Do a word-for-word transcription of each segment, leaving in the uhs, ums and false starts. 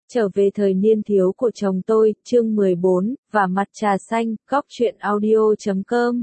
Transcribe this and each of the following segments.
Trở về thời niên thiếu của chồng tôi, chương mười bốn, và mặt trà xanh, góc truyện audio chấm com.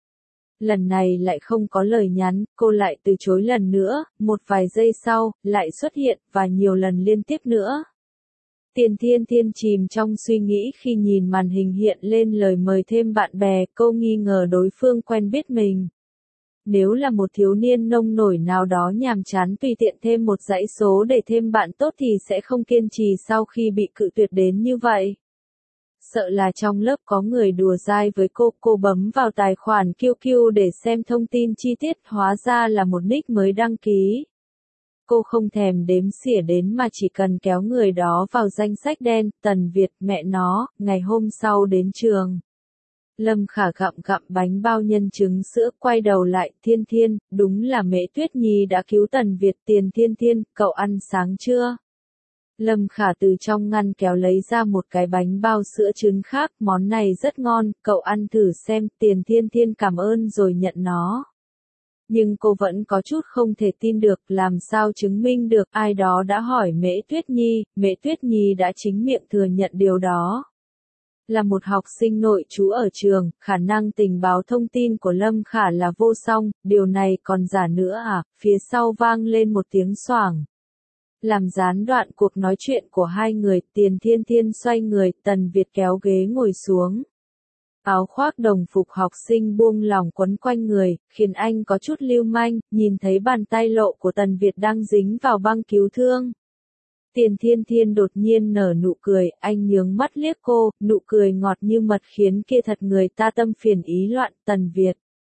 Lần này lại không có lời nhắn, cô lại từ chối lần nữa, một vài giây sau, lại xuất hiện, và nhiều lần liên tiếp nữa. Tiền Thiên Thiên chìm trong suy nghĩ khi nhìn màn hình hiện lên lời mời thêm bạn bè, cô nghi ngờ đối phương quen biết mình. Nếu là một thiếu niên nông nổi nào đó nhàm chán tùy tiện thêm một dãy số để thêm bạn tốt thì sẽ không kiên trì sau khi bị cự tuyệt đến như vậy. Sợ là trong lớp có người đùa dai với cô, cô bấm vào tài khoản Q Q để xem thông tin chi tiết, hóa ra là một nick mới đăng ký. Cô không thèm đếm xỉa đến mà chỉ cần kéo người đó vào danh sách đen, Tần Việt, mẹ nó, ngày hôm sau đến trường. Lâm Khả gặm gặm bánh bao nhân trứng sữa, quay đầu lại, Thiên Thiên, đúng là Mễ Tuyết Nhi đã cứu Tần Việt. Tiền Thiên Thiên, cậu ăn sáng chưa? Lâm Khả từ trong ngăn kéo lấy ra một cái bánh bao sữa trứng khác, món này rất ngon, cậu ăn thử xem. Tiền Thiên Thiên cảm ơn rồi nhận nó. Nhưng cô vẫn có chút không thể tin được, làm sao chứng minh được, ai đó đã hỏi Mễ Tuyết Nhi, Mễ Tuyết Nhi đã chính miệng thừa nhận điều đó. Là một học sinh nội trú ở trường, khả năng tình báo thông tin của Lâm Khả là vô song, điều này còn giả nữa à, phía sau vang lên một tiếng xoảng. Làm gián đoạn cuộc nói chuyện của hai người, Tiền Thiên Thiên xoay người, Tần Việt kéo ghế ngồi xuống. Áo khoác đồng phục học sinh buông lỏng quấn quanh người, khiến anh có chút lưu manh, nhìn thấy bàn tay lộ của Tần Việt đang dính vào băng cứu thương. Tiền Thiên Thiên đột nhiên nở nụ cười, anh nhướng mắt liếc cô, nụ cười ngọt như mật khiến kia thật người ta tâm phiền ý loạn. Tần Việt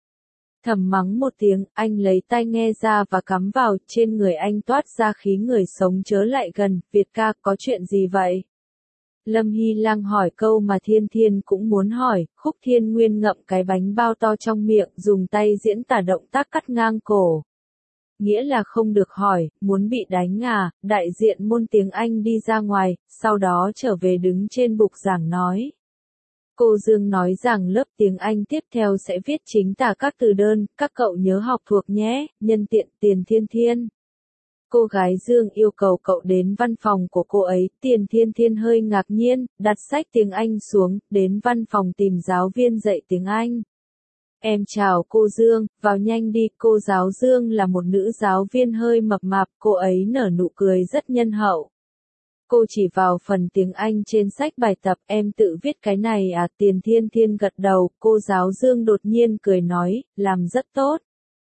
thầm mắng một tiếng, anh lấy tai nghe ra và cắm vào, trên người anh toát ra khí người sống chớ lại gần. Việt ca, có chuyện gì vậy? Lâm Hy Lang hỏi câu mà Thiên Thiên cũng muốn hỏi. Khúc Thiên Nguyên ngậm cái bánh bao to trong miệng, dùng tay diễn tả động tác cắt ngang cổ. Nghĩa là không được hỏi, muốn bị đánh à? Đại diện môn tiếng Anh đi ra ngoài, sau đó trở về đứng trên bục giảng nói. Cô Dương nói rằng lớp tiếng Anh tiếp theo sẽ viết chính tả các từ đơn, các cậu nhớ học thuộc nhé. Nhân tiện, Tiền Thiên Thiên. Cô gái Dương yêu cầu cậu đến văn phòng của cô ấy. Tiền Thiên Thiên hơi ngạc nhiên, đặt sách tiếng Anh xuống, đến văn phòng tìm giáo viên dạy tiếng Anh. Em chào cô Dương, vào nhanh đi. Cô giáo Dương là một nữ giáo viên hơi mập mạp, cô ấy nở nụ cười rất nhân hậu. Cô chỉ vào phần tiếng Anh trên sách bài tập, em tự viết cái này à? Tiền Thiên Thiên gật đầu, cô giáo Dương đột nhiên cười nói, làm rất tốt.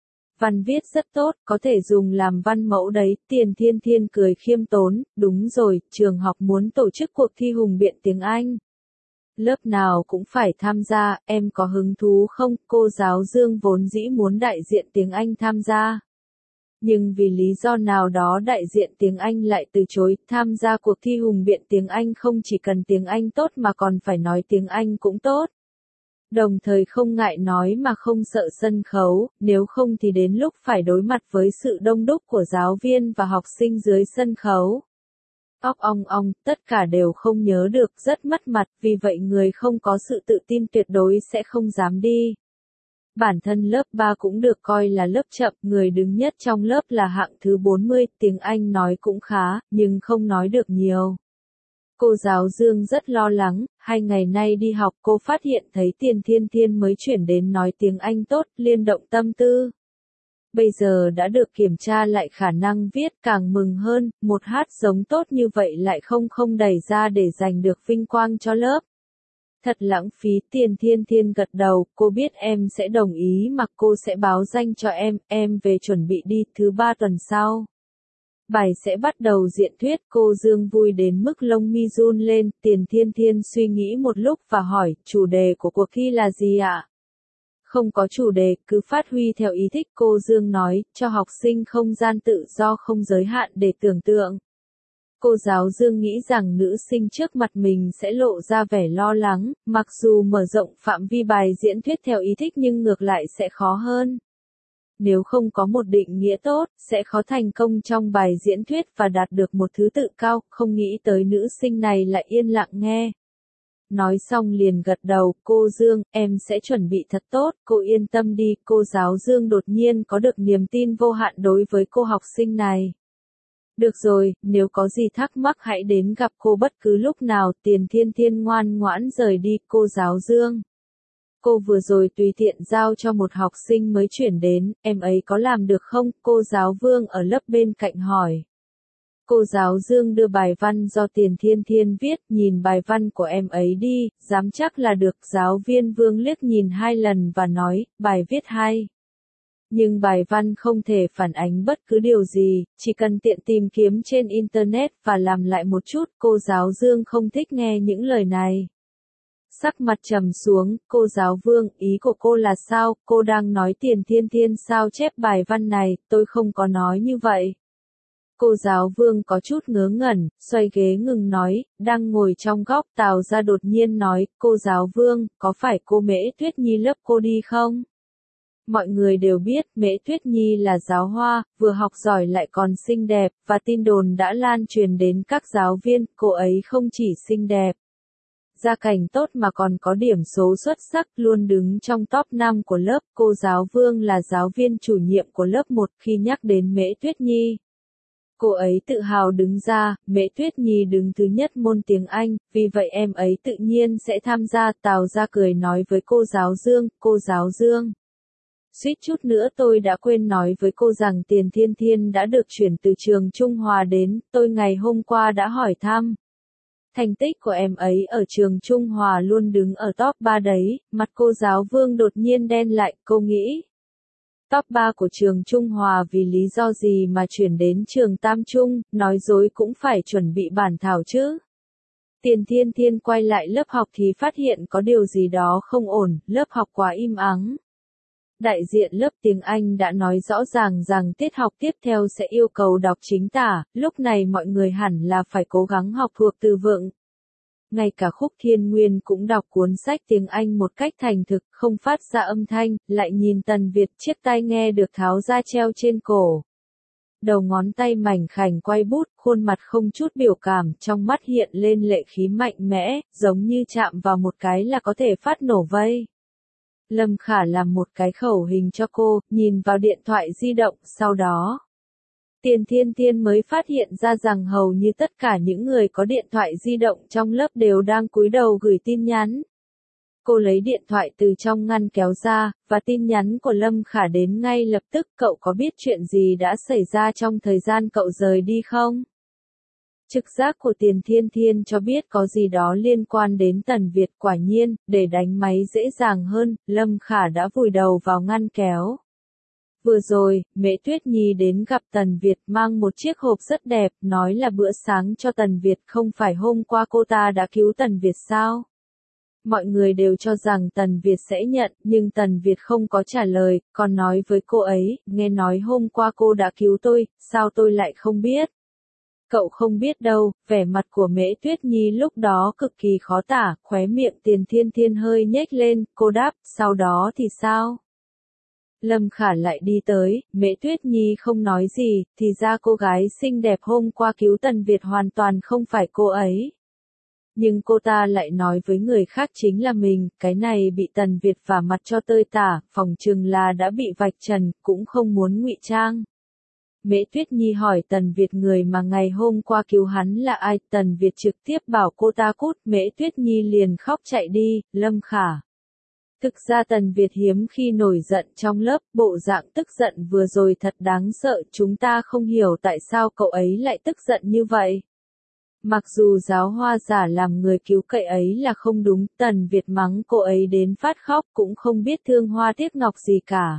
Văn viết rất tốt, có thể dùng làm văn mẫu đấy. Tiền Thiên Thiên cười khiêm tốn, đúng rồi, trường học muốn tổ chức cuộc thi hùng biện tiếng Anh. Lớp nào cũng phải tham gia, em có hứng thú không? Cô giáo Dương vốn dĩ muốn đại diện tiếng Anh tham gia. Nhưng vì lý do nào đó đại diện tiếng Anh lại từ chối. Tham gia cuộc thi hùng biện tiếng Anh không chỉ cần tiếng Anh tốt mà còn phải nói tiếng Anh cũng tốt. Đồng thời không ngại nói mà không sợ sân khấu, nếu không thì đến lúc phải đối mặt với sự đông đúc của giáo viên và học sinh dưới sân khấu. Óc ong ong, tất cả đều không nhớ được, rất mất mặt, vì vậy người không có sự tự tin tuyệt đối sẽ không dám đi. Bản thân lớp ba cũng được coi là lớp chậm, người đứng nhất trong lớp là hạng thứ bốn mươi, tiếng Anh nói cũng khá, nhưng không nói được nhiều. Cô giáo Dương rất lo lắng, hai ngày nay đi học cô phát hiện thấy Tiền Thiên Thiên mới chuyển đến nói tiếng Anh tốt, liên động tâm tư. Bây giờ đã được kiểm tra lại khả năng viết, càng mừng hơn, một hát giống tốt như vậy lại không không đẩy ra để giành được vinh quang cho lớp. Thật lãng phí. Tiền Thiên Thiên gật đầu, cô biết em sẽ đồng ý mà cô sẽ báo danh cho em, em về chuẩn bị đi, thứ ba tuần sau. Bài sẽ bắt đầu diễn thuyết, cô Dương vui đến mức lông mi run lên. Tiền Thiên Thiên suy nghĩ một lúc và hỏi, chủ đề của cuộc thi là gì ạ? Không có chủ đề, cứ phát huy theo ý thích, cô Dương nói, cho học sinh không gian tự do không giới hạn để tưởng tượng. Cô giáo Dương nghĩ rằng nữ sinh trước mặt mình sẽ lộ ra vẻ lo lắng, mặc dù mở rộng phạm vi bài diễn thuyết theo ý thích nhưng ngược lại sẽ khó hơn. Nếu không có một định nghĩa tốt, sẽ khó thành công trong bài diễn thuyết và đạt được một thứ tự cao, không nghĩ tới nữ sinh này lại yên lặng nghe. Nói xong liền gật đầu, cô Dương, em sẽ chuẩn bị thật tốt, cô yên tâm đi. Cô giáo Dương đột nhiên có được niềm tin vô hạn đối với cô học sinh này. Được rồi, nếu có gì thắc mắc hãy đến gặp cô bất cứ lúc nào. Tiền Thiên Thiên ngoan ngoãn rời đi. Cô giáo Dương. Cô vừa rồi tùy tiện giao cho một học sinh mới chuyển đến, em ấy có làm được không? Cô giáo Vương ở lớp bên cạnh hỏi. Cô giáo Dương đưa bài văn do Tiền Thiên Thiên viết, nhìn bài văn của em ấy đi, dám chắc là được. Giáo viên Vương liếc nhìn hai lần và nói, bài viết hay. Nhưng bài văn không thể phản ánh bất cứ điều gì, chỉ cần tiện tìm kiếm trên Internet và làm lại một chút. Cô giáo Dương không thích nghe những lời này. Sắc mặt trầm xuống, cô giáo Vương, ý của cô là sao? Cô đang nói Tiền Thiên Thiên sao chép bài văn này, tôi không có nói như vậy. Cô giáo Vương có chút ngớ ngẩn, xoay ghế ngừng nói, đang ngồi trong góc. Tào Gia đột nhiên nói, cô giáo Vương, có phải cô Mễ Tuyết Nhi lớp cô đi không? Mọi người đều biết Mễ Tuyết Nhi là giáo hoa, vừa học giỏi lại còn xinh đẹp, và tin đồn đã lan truyền đến các giáo viên, cô ấy không chỉ xinh đẹp, gia cảnh tốt mà còn có điểm số xuất sắc, luôn đứng trong top năm của lớp. Cô giáo Vương là giáo viên chủ nhiệm của lớp một. Khi nhắc đến Mễ Tuyết Nhi, cô ấy tự hào đứng ra. Mễ Tuyết Nhi đứng thứ nhất môn tiếng Anh, vì vậy em ấy tự nhiên sẽ tham gia. Tào Gia cười nói với cô giáo Dương, cô giáo Dương. Suýt chút nữa tôi đã quên nói với cô rằng Tiền Thiên Thiên đã được chuyển từ trường Trung Hòa đến, tôi ngày hôm qua đã hỏi thăm. Thành tích của em ấy ở trường Trung Hòa luôn đứng ở top ba đấy. Mặt cô giáo Vương đột nhiên đen lại, cô nghĩ. Top ba của trường Trung Hòa vì lý do gì mà chuyển đến trường Tam Trung, nói dối cũng phải chuẩn bị bản thảo chứ. Tiền Thiên Thiên quay lại lớp học thì phát hiện có điều gì đó không ổn, lớp học quá im ắng. Đại diện lớp tiếng Anh đã nói rõ ràng rằng tiết học tiếp theo sẽ yêu cầu đọc chính tả, lúc này mọi người hẳn là phải cố gắng học thuộc từ vựng. Ngay cả Khúc Thiên Nguyên cũng đọc cuốn sách tiếng Anh một cách thành thực, không phát ra âm thanh, lại nhìn Tần Việt, chiếc tai nghe được tháo ra treo trên cổ. Đầu ngón tay mảnh khảnh quay bút, khuôn mặt không chút biểu cảm, trong mắt hiện lên lệ khí mạnh mẽ, giống như chạm vào một cái là có thể phát nổ vây. Lâm Khả làm một cái khẩu hình cho cô, nhìn vào điện thoại di động, sau đó. Tiền Thiên Thiên mới phát hiện ra rằng hầu như tất cả những người có điện thoại di động trong lớp đều đang cúi đầu gửi tin nhắn. Cô lấy điện thoại từ trong ngăn kéo ra, và tin nhắn của Lâm Khả đến ngay lập tức. Cậu có biết chuyện gì đã xảy ra trong thời gian cậu rời đi không? Trực giác của Tiền Thiên Thiên cho biết có gì đó liên quan đến Tần Việt. Quả nhiên, để đánh máy dễ dàng hơn, Lâm Khả đã vùi đầu vào ngăn kéo. Vừa rồi, Mễ Tuyết Nhi đến gặp Tần Việt mang một chiếc hộp rất đẹp, nói là bữa sáng cho Tần Việt. Không phải hôm qua cô ta đã cứu Tần Việt sao? Mọi người đều cho rằng Tần Việt sẽ nhận, nhưng Tần Việt không có trả lời, còn nói với cô ấy, nghe nói hôm qua cô đã cứu tôi, sao tôi lại không biết? Cậu không biết đâu. Vẻ mặt của Mễ Tuyết Nhi lúc đó cực kỳ khó tả, khóe miệng Tiền Thiên Thiên hơi nhếch lên, cô đáp, sau đó thì sao? Lâm Khả lại đi tới, Mễ Tuyết Nhi không nói gì, thì ra cô gái xinh đẹp hôm qua cứu Tần Việt hoàn toàn không phải cô ấy. Nhưng cô ta lại nói với người khác chính là mình, cái này bị Tần Việt vả mặt cho tơi tả, phỏng chừng là đã bị vạch trần, cũng không muốn ngụy trang. Mễ Tuyết Nhi hỏi Tần Việt người mà ngày hôm qua cứu hắn là ai, Tần Việt trực tiếp bảo cô ta cút, Mễ Tuyết Nhi liền khóc chạy đi. Lâm Khả. Thực ra Tần Việt hiếm khi nổi giận trong lớp, bộ dạng tức giận vừa rồi thật đáng sợ, chúng ta không hiểu tại sao cậu ấy lại tức giận như vậy. Mặc dù giáo hoa giả làm người cứu cậy ấy là không đúng, Tần Việt mắng cô ấy đến phát khóc cũng không biết thương hoa tiếc ngọc gì cả.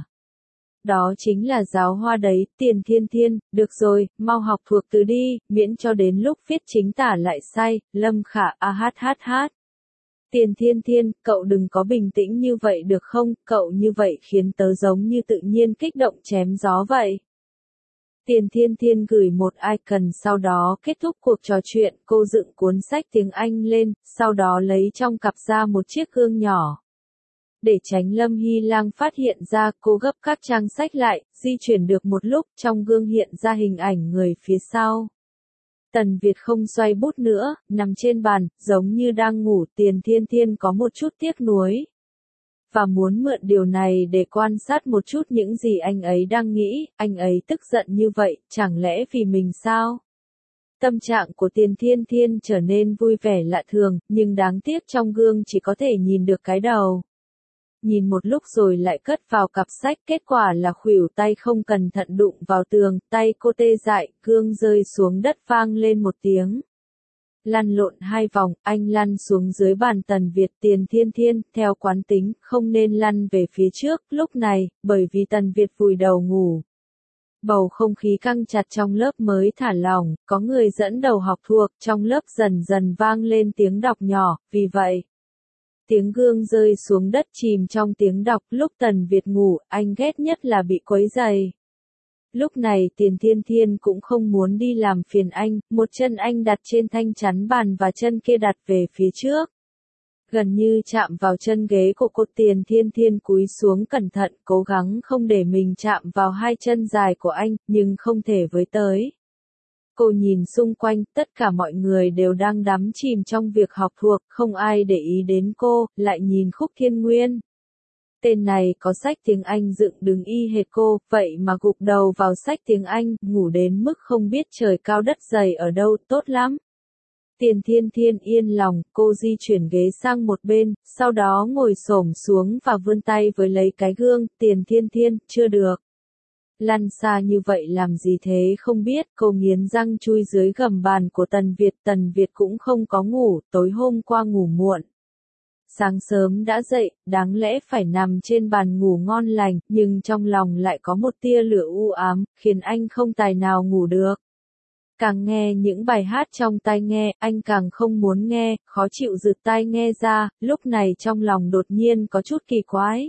Đó chính là giáo hoa đấy. Tiền Thiên Thiên, được rồi, mau học thuộc từ đi, miễn cho đến lúc viết chính tả lại sai. Lâm Khả a hát hát hát. Tiền Thiên Thiên, cậu đừng có bình tĩnh như vậy được không, cậu như vậy khiến tớ giống như tự nhiên kích động chém gió vậy. Tiền Thiên Thiên gửi một icon, sau đó kết thúc cuộc trò chuyện, cô dựng cuốn sách tiếng Anh lên, sau đó lấy trong cặp ra một chiếc gương nhỏ. Để tránh Lâm Hy Lang phát hiện ra, cô gấp các trang sách lại, di chuyển được một lúc, trong gương hiện ra hình ảnh người phía sau. Tần Việt không xoay bút nữa, nằm trên bàn, giống như đang ngủ. Tiền Thiên Thiên có một chút tiếc nuối. Và muốn mượn điều này để quan sát một chút những gì anh ấy đang nghĩ. Anh ấy tức giận như vậy, chẳng lẽ vì mình sao? Tâm trạng của Tiền Thiên Thiên trở nên vui vẻ lạ thường, nhưng đáng tiếc trong gương chỉ có thể nhìn được cái đầu. Nhìn một lúc rồi lại cất vào cặp sách, kết quả là khuỷu tay không cẩn thận đụng vào tường, tay cô tê dại, gương rơi xuống đất vang lên một tiếng. Lăn lộn hai vòng, anh lăn xuống dưới bàn Tần Việt. Tiền Thiên Thiên, theo quán tính, không nên lăn về phía trước, lúc này, bởi vì Tần Việt vùi đầu ngủ. Bầu không khí căng chặt trong lớp mới thả lỏng, có người dẫn đầu học thuộc, trong lớp dần dần vang lên tiếng đọc nhỏ, vì vậy. Tiếng gương rơi xuống đất chìm trong tiếng đọc, lúc Tần Việt ngủ, anh ghét nhất là bị quấy rầy. Lúc này Tiền Thiên Thiên cũng không muốn đi làm phiền anh, một chân anh đặt trên thanh chắn bàn và chân kia đặt về phía trước. Gần như chạm vào chân ghế của cô. Tiền Thiên Thiên cúi xuống cẩn thận, cố gắng không để mình chạm vào hai chân dài của anh, nhưng không thể với tới. Cô nhìn xung quanh, tất cả mọi người đều đang đắm chìm trong việc học thuộc, không ai để ý đến cô, lại nhìn Khúc Thiên Nguyên. Tên này có sách tiếng Anh dựng đứng y hệt cô, vậy mà gục đầu vào sách tiếng Anh, ngủ đến mức không biết trời cao đất dày ở đâu, tốt lắm. Tiền Thiên Thiên yên lòng, cô di chuyển ghế sang một bên, sau đó ngồi xổm xuống và vươn tay với lấy cái gương. Tiền Thiên Thiên, chưa được. Lăn xa như vậy làm gì thế không biết, cô nghiến răng chui dưới gầm bàn của Tần Việt. Tần Việt cũng không có ngủ, tối hôm qua ngủ muộn. Sáng sớm đã dậy, đáng lẽ phải nằm trên bàn ngủ ngon lành, nhưng trong lòng lại có một tia lửa u ám, khiến anh không tài nào ngủ được. Càng nghe những bài hát trong tai nghe, anh càng không muốn nghe, khó chịu giựt tai nghe ra, lúc này trong lòng đột nhiên có chút kỳ quái.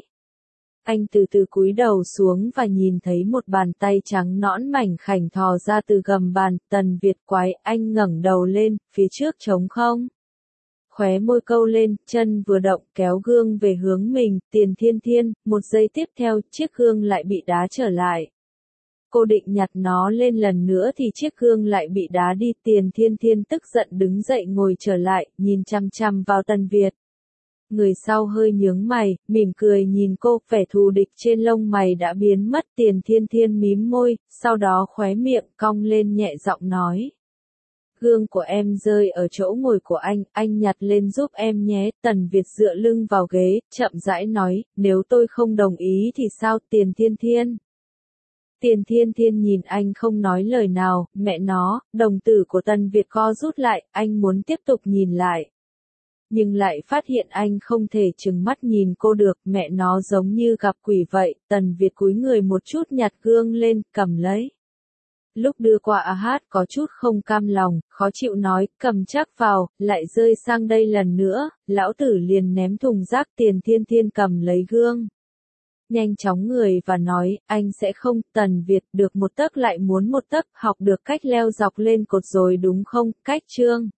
Anh từ từ cúi đầu xuống và nhìn thấy một bàn tay trắng nõn mảnh khảnh thò ra từ gầm bàn. Tần Việt quái, anh ngẩng đầu lên, phía trước trống không. Khóe môi câu lên, chân vừa động kéo gương về hướng mình. Tiền Thiên Thiên, một giây tiếp theo, chiếc gương lại bị đá trở lại. Cô định nhặt nó lên lần nữa thì chiếc gương lại bị đá đi. Tiền Thiên Thiên tức giận đứng dậy ngồi trở lại, nhìn chăm chăm vào Tần Việt. Người sau hơi nhướng mày, mỉm cười nhìn cô, vẻ thù địch trên lông mày đã biến mất. Tiền Thiên Thiên mím môi, sau đó khóe miệng cong lên nhẹ giọng nói. Gương của em rơi ở chỗ ngồi của anh, anh nhặt lên giúp em nhé. Tần Việt dựa lưng vào ghế, chậm rãi nói, nếu tôi không đồng ý thì sao? Tiền Thiên Thiên. Tiền Thiên Thiên nhìn anh không nói lời nào, mẹ nó, đồng tử của Tần Việt co rút lại, anh muốn tiếp tục nhìn lại. Nhưng lại phát hiện anh không thể trừng mắt nhìn cô được, mẹ nó giống như gặp quỷ vậy. Tần Việt cúi người một chút nhặt gương lên, cầm lấy. Lúc đưa qua A Hát có chút không cam lòng, khó chịu nói, cầm chắc vào, lại rơi sang đây lần nữa, lão tử liền ném thùng rác. Tiền Thiên Thiên cầm lấy gương. Nhanh chóng người và nói, anh sẽ không. Tần Việt, được một tấc lại muốn một tấc, học được cách leo dọc lên cột rồi đúng không? Cách chương.